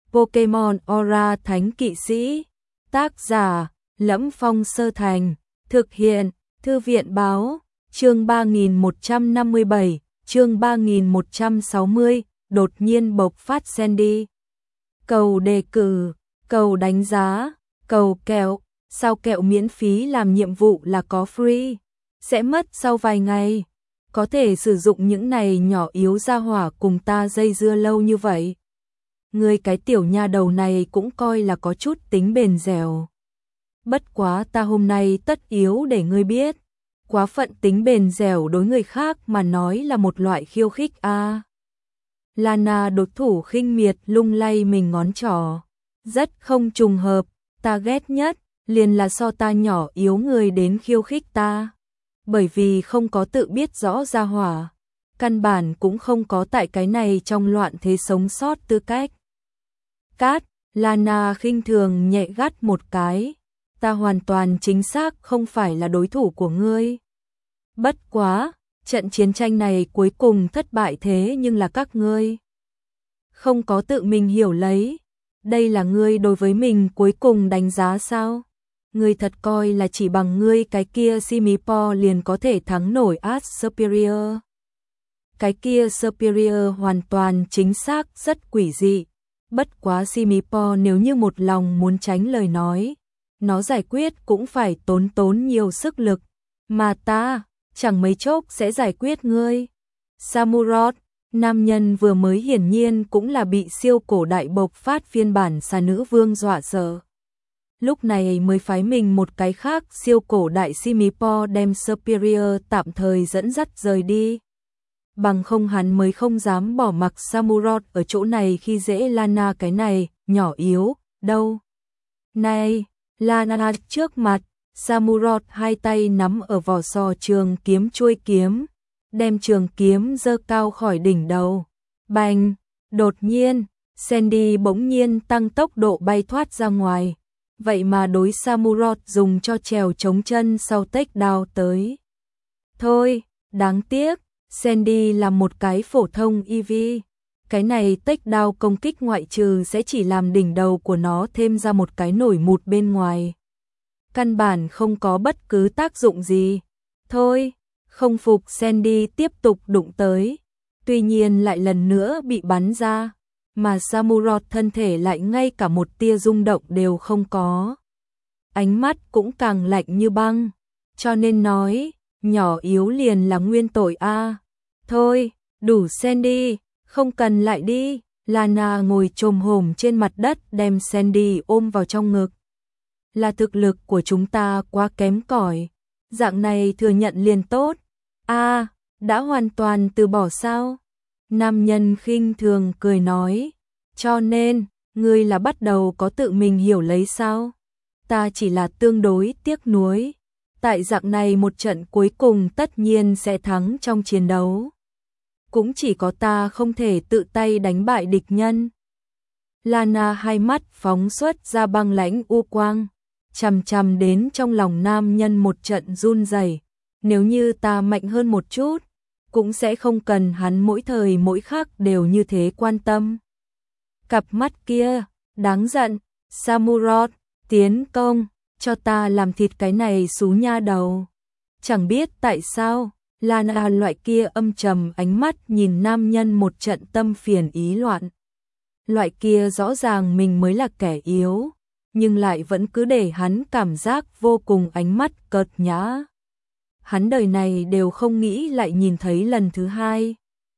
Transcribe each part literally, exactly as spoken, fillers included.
Pokemon Aura Thánh Kỵ Sĩ. Tác giả: Lẫm Phong Sơ Thành. Thực hiện: Thư viện báo. Chương ba nghìn một trăm năm mươi bảy, chương ba nghìn một trăm sáu mươi, đột nhiên bộc phát Sandy. Cầu đề cử, cầu đánh giá, cầu kẹo, sao kẹo miễn phí làm nhiệm vụ là có free, sẽ mất sau vài ngày. Có thể sử dụng những này nhỏ yếu ra hỏa cùng ta dây dưa lâu như vậy. Ngươi cái tiểu nha đầu này cũng coi là có chút tính bền dẻo. Bất quá ta hôm nay tất yếu để ngươi biết, quá phận tính bền dẻo đối người khác mà nói là một loại khiêu khích a. À. Lana đột thủ khinh miệt lung lay mình ngón trỏ. Rất không trùng hợp, ta ghét nhất, liền là so ta nhỏ yếu người đến khiêu khích ta. Bởi vì không có tự biết rõ ra hỏa, căn bản cũng không có tại cái này trong loạn thế sống sót tư cách. Cát, Lana khinh thường nhẹ gắt một cái. Ta hoàn toàn chính xác không phải là đối thủ của ngươi. Bất quá, trận chiến tranh này cuối cùng thất bại thế nhưng là các ngươi không có tự mình hiểu lấy. Đây là ngươi đối với mình cuối cùng đánh giá sao? Ngươi thật coi là chỉ bằng ngươi cái kia Simipo liền có thể thắng nổi As Superior. Cái kia Superior hoàn toàn chính xác rất quỷ dị. Bất quá Simipo nếu như một lòng muốn tránh lời nói, nó giải quyết cũng phải tốn tốn nhiều sức lực, mà ta chẳng mấy chốc sẽ giải quyết ngươi. Samurott, nam nhân vừa mới hiển nhiên cũng là bị siêu cổ đại bộc phát phiên bản xà nữ vương dọa sợ. Lúc này mới phái mình một cái khác siêu cổ đại Simipo đem Superior tạm thời dẫn dắt rời đi. Bằng không hắn mới không dám bỏ mặc Samurott ở chỗ này khi dễ Lana cái này, nhỏ yếu, đâu. Này, Lana trước mặt, Samurott hai tay nắm ở vỏ sò trường kiếm chuôi kiếm, đem trường kiếm giơ cao khỏi đỉnh đầu. Bành, đột nhiên, Sandy bỗng nhiên tăng tốc độ bay thoát ra ngoài. Vậy mà đối Samurott dùng cho trèo chống chân sau take down tới. Thôi, đáng tiếc, Sandy là một cái phổ thông e vê. Cái này take down công kích ngoại trừ sẽ chỉ làm đỉnh đầu của nó thêm ra một cái nổi mụt bên ngoài. Căn bản không có bất cứ tác dụng gì. Thôi, không phục Sandy tiếp tục đụng tới. Tuy nhiên lại lần nữa bị bắn ra. Mà Samurott thân thể lại ngay cả một tia rung động đều không có. Ánh mắt cũng càng lạnh như băng. Cho nên nói, nhỏ yếu liền là nguyên tội a. À. Thôi, đủ Sandy, không cần lại đi. Lana ngồi chồm hổm trên mặt đất đem Sandy ôm vào trong ngực. Là thực lực của chúng ta quá kém cỏi. Dạng này thừa nhận liền tốt. A, à, đã hoàn toàn từ bỏ sao? Nam nhân khinh thường cười nói. Cho nên, ngươi là bắt đầu có tự mình hiểu lấy sao? Ta chỉ là tương đối tiếc nuối. Tại dạng này một trận cuối cùng tất nhiên sẽ thắng trong chiến đấu. Cũng chỉ có ta không thể tự tay đánh bại địch nhân. Lana hai mắt phóng xuất ra băng lãnh u quang, chằm chằm đến trong lòng nam nhân một trận run rẩy. Nếu như ta mạnh hơn một chút, cũng sẽ không cần hắn mỗi thời mỗi khắc đều như thế quan tâm. Cặp mắt kia, đáng giận. Samurott, tiến công, cho ta làm thịt cái này xú nha đầu. Chẳng biết tại sao, Lana loại kia âm trầm ánh mắt nhìn nam nhân một trận tâm phiền ý loạn. Loại kia rõ ràng mình mới là kẻ yếu, nhưng lại vẫn cứ để hắn cảm giác vô cùng ánh mắt cợt nhã. Hắn đời này đều không nghĩ lại nhìn thấy lần thứ hai.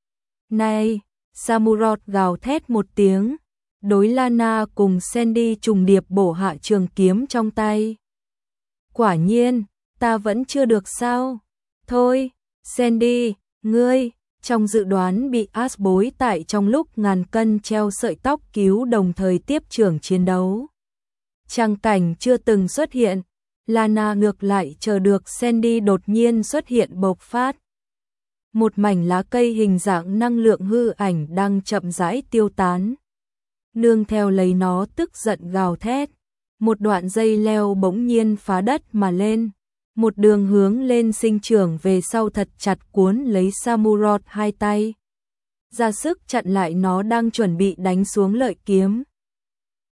Này, Samurott gào thét một tiếng, đối Lana cùng Sandy trùng điệp bổ hạ trường kiếm trong tay. Quả nhiên, ta vẫn chưa được sao? Thôi, Sandy, ngươi, trong dự đoán bị As bối tại trong lúc ngàn cân treo sợi tóc cứu đồng thời tiếp trưởng chiến đấu. Trang cảnh chưa từng xuất hiện, Lana ngược lại chờ được Sandy đột nhiên xuất hiện bộc phát. Một mảnh lá cây hình dạng năng lượng hư ảnh đang chậm rãi tiêu tán. Nương theo lấy nó tức giận gào thét, một đoạn dây leo bỗng nhiên phá đất mà lên, một đường hướng lên sinh trưởng về sau thật chặt cuốn lấy Samurott hai tay, ra sức chặn lại nó đang chuẩn bị đánh xuống lợi kiếm.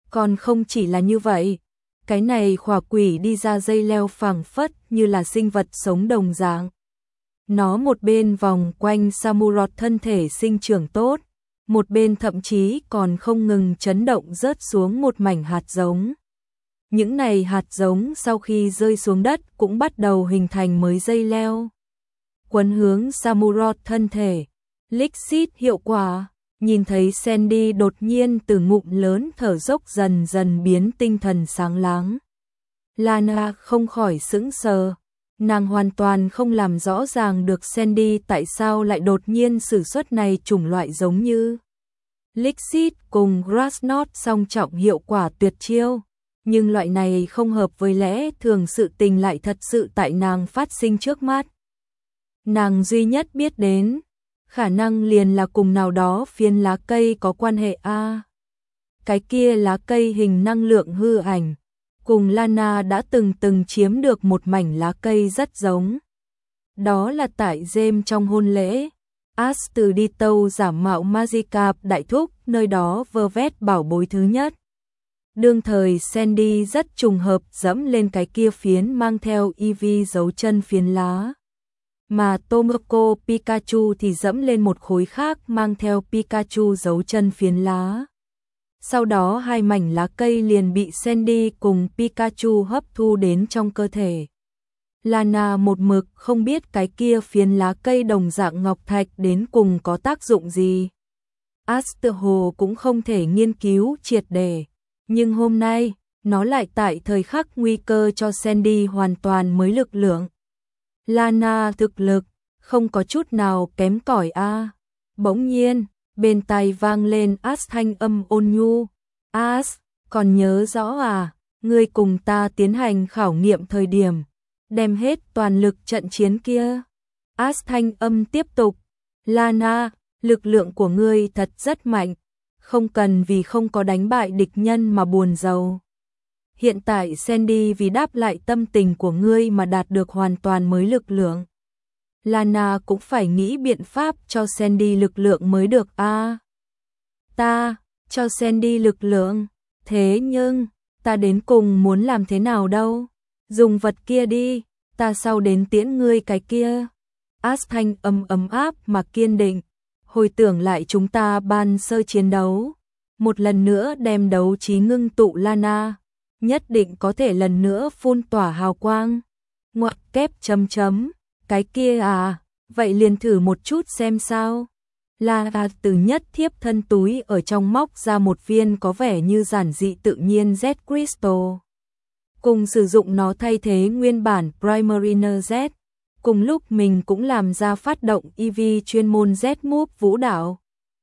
Còn không chỉ là như vậy, cái này khỏa quỷ đi ra dây leo phảng phất như là sinh vật sống đồng dạng. Nó một bên vòng quanh Samurott thân thể sinh trưởng tốt, một bên thậm chí còn không ngừng chấn động rớt xuống một mảnh hạt giống. Những này hạt giống sau khi rơi xuống đất cũng bắt đầu hình thành mới dây leo. Quấn hướng Samurott thân thể, Lixit hiệu quả, nhìn thấy Sandy đột nhiên từ ngụm lớn thở dốc dần dần biến tinh thần sáng láng. Lana không khỏi sững sờ, nàng hoàn toàn không làm rõ ràng được Sandy tại sao lại đột nhiên sử xuất này chủng loại giống như Lixit cùng Grasnot song trọng hiệu quả tuyệt chiêu, nhưng loại này không hợp với lẽ thường sự tình lại thật sự tại nàng phát sinh trước mắt. Nàng duy nhất biết đến, khả năng liền là cùng nào đó phiến lá cây có quan hệ a. Cái kia lá cây hình năng lượng hư ảnh, cùng Lana đã từng từng chiếm được một mảnh lá cây rất giống. Đó là tại James trong hôn lễ, Ash từ đi tâu giả mạo Magikarp đại thúc, nơi đó vơ vét bảo bối thứ nhất. Đương thời Sandy rất trùng hợp dẫm lên cái kia phiến mang theo Eevee dấu chân phiến lá. Mà Tomoko Pikachu thì dẫm lên một khối khác mang theo Pikachu dấu chân phiến lá. Sau đó hai mảnh lá cây liền bị Sandy cùng Pikachu hấp thu đến trong cơ thể. Lana một mực không biết cái kia phiến lá cây đồng dạng ngọc thạch đến cùng có tác dụng gì. Ash tựa hồ cũng không thể nghiên cứu triệt để, nhưng hôm nay, nó lại tại thời khắc nguy cơ cho Sandy hoàn toàn mới lực lượng. Lana thực lực, không có chút nào kém cỏi a. À. Bỗng nhiên, bên tai vang lên Ash thanh âm ôn nhu. Ash, còn nhớ rõ à, ngươi cùng ta tiến hành khảo nghiệm thời điểm, đem hết toàn lực trận chiến kia. Ash thanh âm tiếp tục. Lana, lực lượng của ngươi thật rất mạnh, không cần vì không có đánh bại địch nhân mà buồn rầu. Hiện tại Sandy vì đáp lại tâm tình của ngươi mà đạt được hoàn toàn mới lực lượng. Lana cũng phải nghĩ biện pháp cho Sandy lực lượng mới được a. À, ta, cho Sandy lực lượng, thế nhưng, ta đến cùng muốn làm thế nào đâu? Dùng vật kia đi, ta sau đến tiễn ngươi cái kia. Ash thanh âm ấm áp mà kiên định, hồi tưởng lại chúng ta ban sơ chiến đấu, một lần nữa đem đấu trí ngưng tụ Lana, nhất định có thể lần nữa phun tỏa hào quang. Ngoặc kép chấm chấm, cái kia à, vậy liền thử một chút xem sao. Lana từ nhất thiếp thân túi ở trong móc ra một viên có vẻ như giản dị tự nhiên Z Crystal. Cùng sử dụng nó thay thế nguyên bản Primariner Z, cùng lúc mình cũng làm ra phát động Eevee chuyên môn Z Move vũ đạo.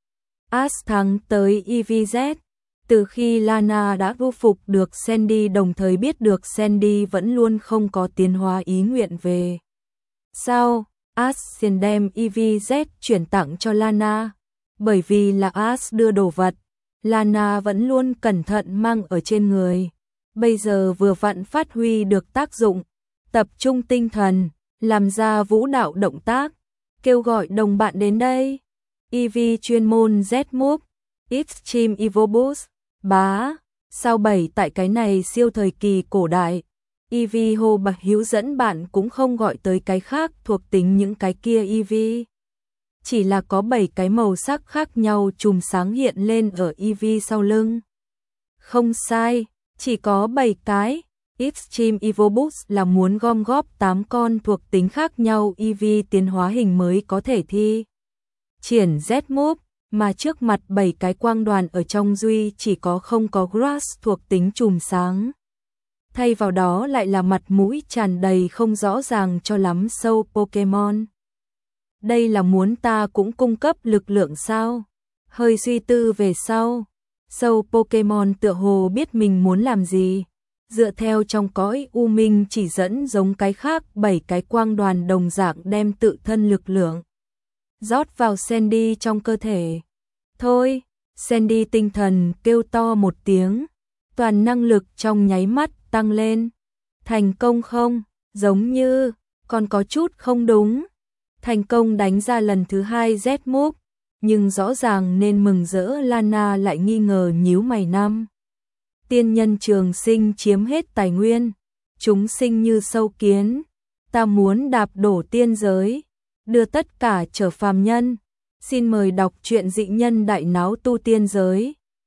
Ash thắng tới Eevee Z. Từ khi Lana đã thu phục được Sandy đồng thời biết được Sandy vẫn luôn không có tiến hóa ý nguyện về. Sau, Ash liền đem Eevee Z chuyển tặng cho Lana. Bởi vì là Ash đưa đồ vật, Lana vẫn luôn cẩn thận mang ở trên người. Bây giờ vừa vặn phát huy được tác dụng, tập trung tinh thần, làm ra vũ đạo động tác, kêu gọi đồng bạn đến đây. Eevee chuyên môn Z Move, Extreme Evo Boost, bá, sao bảy tại cái này siêu thời kỳ cổ đại, Eevee hô bạc hữu dẫn bạn cũng không gọi tới cái khác thuộc tính những cái kia Eevee. Chỉ là có bảy cái màu sắc khác nhau chùm sáng hiện lên ở Eevee sau lưng. Không sai, chỉ có bảy cái. Extreme Evo Boost là muốn gom góp tám con thuộc tính khác nhau Eevee tiến hóa hình mới có thể thi triển Z Move, mà trước mặt bảy cái quang đoàn ở trong duy chỉ có không có Grass thuộc tính chùm sáng. Thay vào đó lại là mặt mũi tràn đầy không rõ ràng cho lắm sâu Pokemon. Đây là muốn ta cũng cung cấp lực lượng sao? Hơi suy tư về sau, sâu Pokemon tựa hồ biết mình muốn làm gì. Dựa theo trong cõi u minh chỉ dẫn giống cái khác bảy cái quang đoàn đồng dạng đem tự thân lực lượng rót vào Sandy trong cơ thể. Thôi, Sandy tinh thần kêu to một tiếng, toàn năng lực trong nháy mắt tăng lên. Thành công không? Giống như, còn có chút không đúng. Thành công đánh ra lần thứ hai Z Move, nhưng rõ ràng nên mừng rỡ Lana lại nghi ngờ nhíu mày năm. tiên nhân trường sinh chiếm hết tài nguyên, chúng sinh như sâu kiến, ta muốn đạp đổ tiên giới, đưa tất cả trở phàm nhân. Xin mời đọc truyện Dị Nhân Đại Náo Tu Tiên Giới.